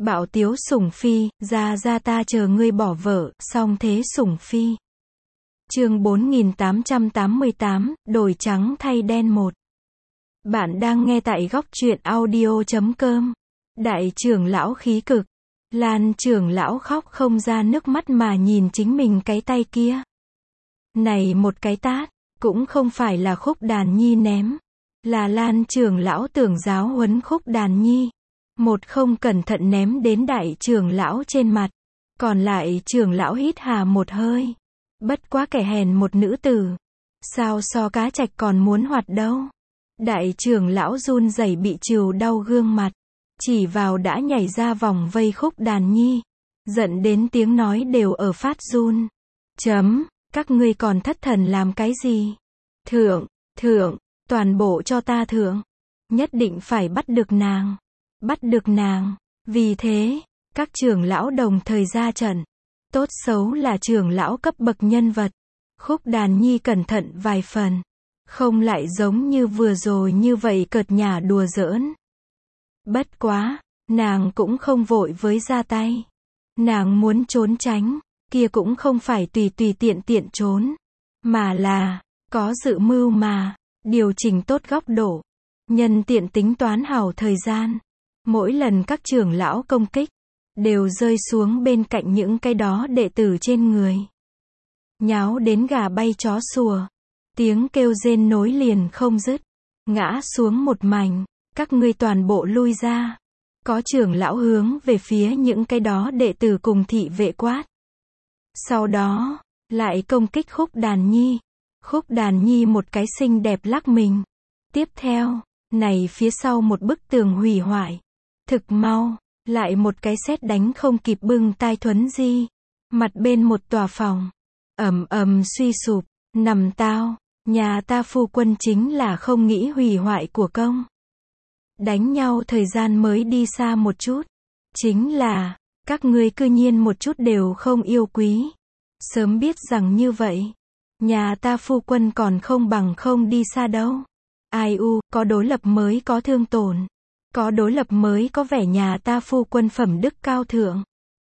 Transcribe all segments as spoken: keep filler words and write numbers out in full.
Bạo tiếu sủng phi, ra ra ta chờ ngươi bỏ vợ, song thế sủng phi. Chương bốn nghìn tám trăm tám mươi tám, đổi trắng thay đen một. Bạn đang nghe tại góc truyện audio chấm com. Đại trưởng lão khí cực. Lan trưởng lão khóc không ra nước mắt mà nhìn chính mình cái tay kia. Này một cái tát, cũng không phải là Khúc Đàn Nhi ném. Là Lan trưởng lão tưởng giáo huấn Khúc Đàn Nhi. Một không cẩn thận ném đến đại trưởng lão trên mặt. Còn lại trưởng lão hít hà một hơi. Bất quá kẻ hèn một nữ tử. Sao so cá trạch còn muốn hoạt đâu. Đại trưởng lão run rẩy bị trừ đau gương mặt. Chỉ vào đã nhảy ra vòng vây Khúc Đàn Nhi. Giận đến tiếng nói đều ở phát run. Chấm, các ngươi còn thất thần làm cái gì? Thượng, thượng, toàn bộ cho ta thượng. Nhất định phải bắt được nàng. Bắt được nàng. Vì thế, các trưởng lão đồng thời ra trận. Tốt xấu là trưởng lão cấp bậc nhân vật. Khúc Đàn Nhi cẩn thận vài phần. Không lại giống như vừa rồi như vậy cợt nhả đùa giỡn. Bất quá, nàng cũng không vội với ra tay. Nàng muốn trốn tránh, kia cũng không phải tùy tùy tiện tiện trốn. Mà là, có dự mưu mà, điều chỉnh tốt góc độ. Nhân tiện tính toán hảo thời gian. Mỗi lần các trưởng lão công kích, đều rơi xuống bên cạnh những cái đó đệ tử trên người. Nháo đến gà bay chó sủa. Tiếng kêu rên nối liền không dứt. Ngã xuống một mảnh. Các ngươi toàn bộ lui ra. Có trưởng lão hướng về phía những cái đó đệ tử cùng thị vệ quát. Sau đó, lại công kích Khúc Đàn Nhi. Khúc Đàn Nhi một cái xinh đẹp lắc mình. Tiếp theo, này phía sau một bức tường hủy hoại. Thực mau, lại một cái sét đánh không kịp bưng tai thuấn di. Mặt bên một tòa phòng. Ầm ầm suy sụp, nằm tao, nhà ta phu quân chính là không nghĩ hủy hoại của công. Đánh nhau thời gian mới đi xa một chút. Chính là, các ngươi cư nhiên một chút đều không yêu quý. Sớm biết rằng như vậy, nhà ta phu quân còn không bằng không đi xa đâu. Ai u, có đối lập mới có thương tổn. Có đối lập mới có vẻ nhà ta phu quân phẩm đức cao thượng.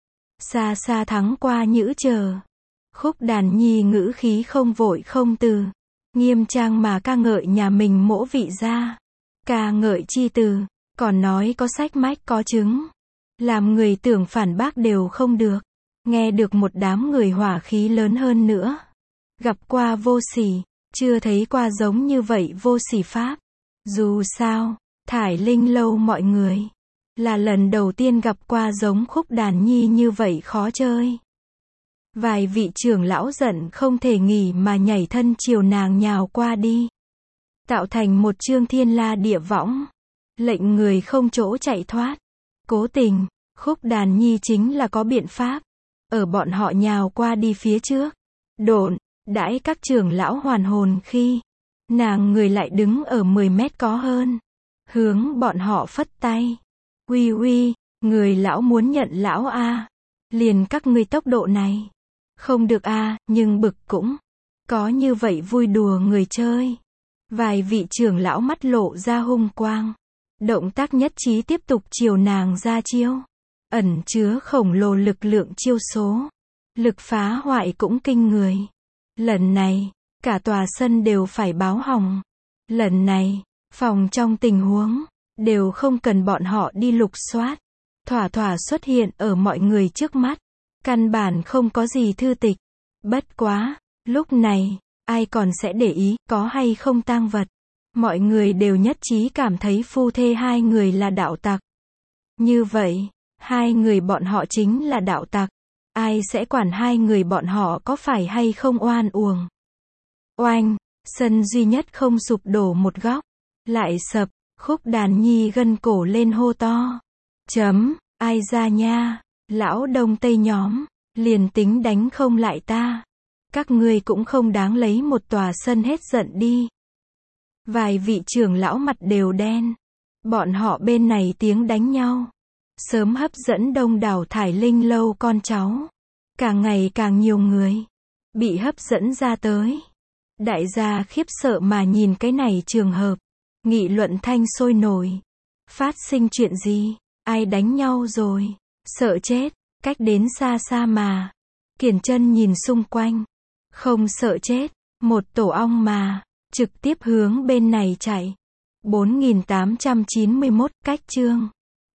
Xa xa thắng qua nhữ chờ. Khúc Đàn Nhi ngữ khí không vội không từ. Nghiêm trang mà ca ngợi nhà mình mỗ vị gia. Ca ngợi chi từ, còn nói có sách mách có chứng. Làm người tưởng phản bác đều không được. Nghe được một đám người hỏa khí lớn hơn nữa. Gặp qua vô sỉ, chưa thấy qua giống như vậy vô sỉ pháp. Dù sao, Thải Linh lâu mọi người. Là lần đầu tiên gặp qua giống Khúc Đàn Nhi như vậy khó chơi. Vài vị trưởng lão giận không thể nghỉ mà nhảy thân chiều nàng nhào qua đi. Tạo thành một chương thiên la địa võng. Lệnh người không chỗ chạy thoát. Cố tình, Khúc Đàn Nhi chính là có biện pháp. Ở bọn họ nhào qua đi phía trước. Độn, đãi các trưởng lão hoàn hồn khi. Nàng người lại đứng ở mười mét có hơn. Hướng bọn họ phất tay. Uy uy, người lão muốn nhận lão a. Liền các ngươi tốc độ này. Không được a, nhưng bực cũng. Có như vậy vui đùa người chơi. Vài vị trưởng lão mắt lộ ra hung quang. Động tác nhất trí tiếp tục chiều nàng ra chiêu. Ẩn chứa khổng lồ lực lượng chiêu số. Lực phá hoại cũng kinh người. Lần này, cả tòa sân đều phải báo hỏng. Lần này, phòng trong tình huống, đều không cần bọn họ đi lục soát. Thỏa thỏa xuất hiện ở mọi người trước mắt. Căn bản không có gì thư tịch. Bất quá, lúc này, ai còn sẽ để ý, có hay không tang vật. Mọi người đều nhất trí cảm thấy phu thê hai người là đạo tặc. Như vậy, hai người bọn họ chính là đạo tặc. Ai sẽ quản hai người bọn họ có phải hay không oan uổng. Oanh, sân duy nhất không sụp đổ một góc. Lại sập, Khúc Đàn Nhi gân cổ lên hô to. Chấm, ai ra nha, lão đông tây nhóm, liền tính đánh không lại ta. Các ngươi cũng không đáng lấy một tòa sân hết giận đi. Vài vị trưởng lão mặt đều đen. Bọn họ bên này tiếng đánh nhau. Sớm hấp dẫn đông đảo Thải Linh lâu con cháu. Càng ngày càng nhiều người. Bị hấp dẫn ra tới. Đại gia khiếp sợ mà nhìn cái này trường hợp. Nghị luận thanh sôi nổi. Phát sinh chuyện gì? Ai đánh nhau rồi? Sợ chết. Cách đến xa xa mà. Kiển Chân nhìn xung quanh. Không sợ chết. Một tổ ong mà. Trực tiếp hướng bên này chạy. bốn nghìn tám trăm chín mươi mốt, cách chương.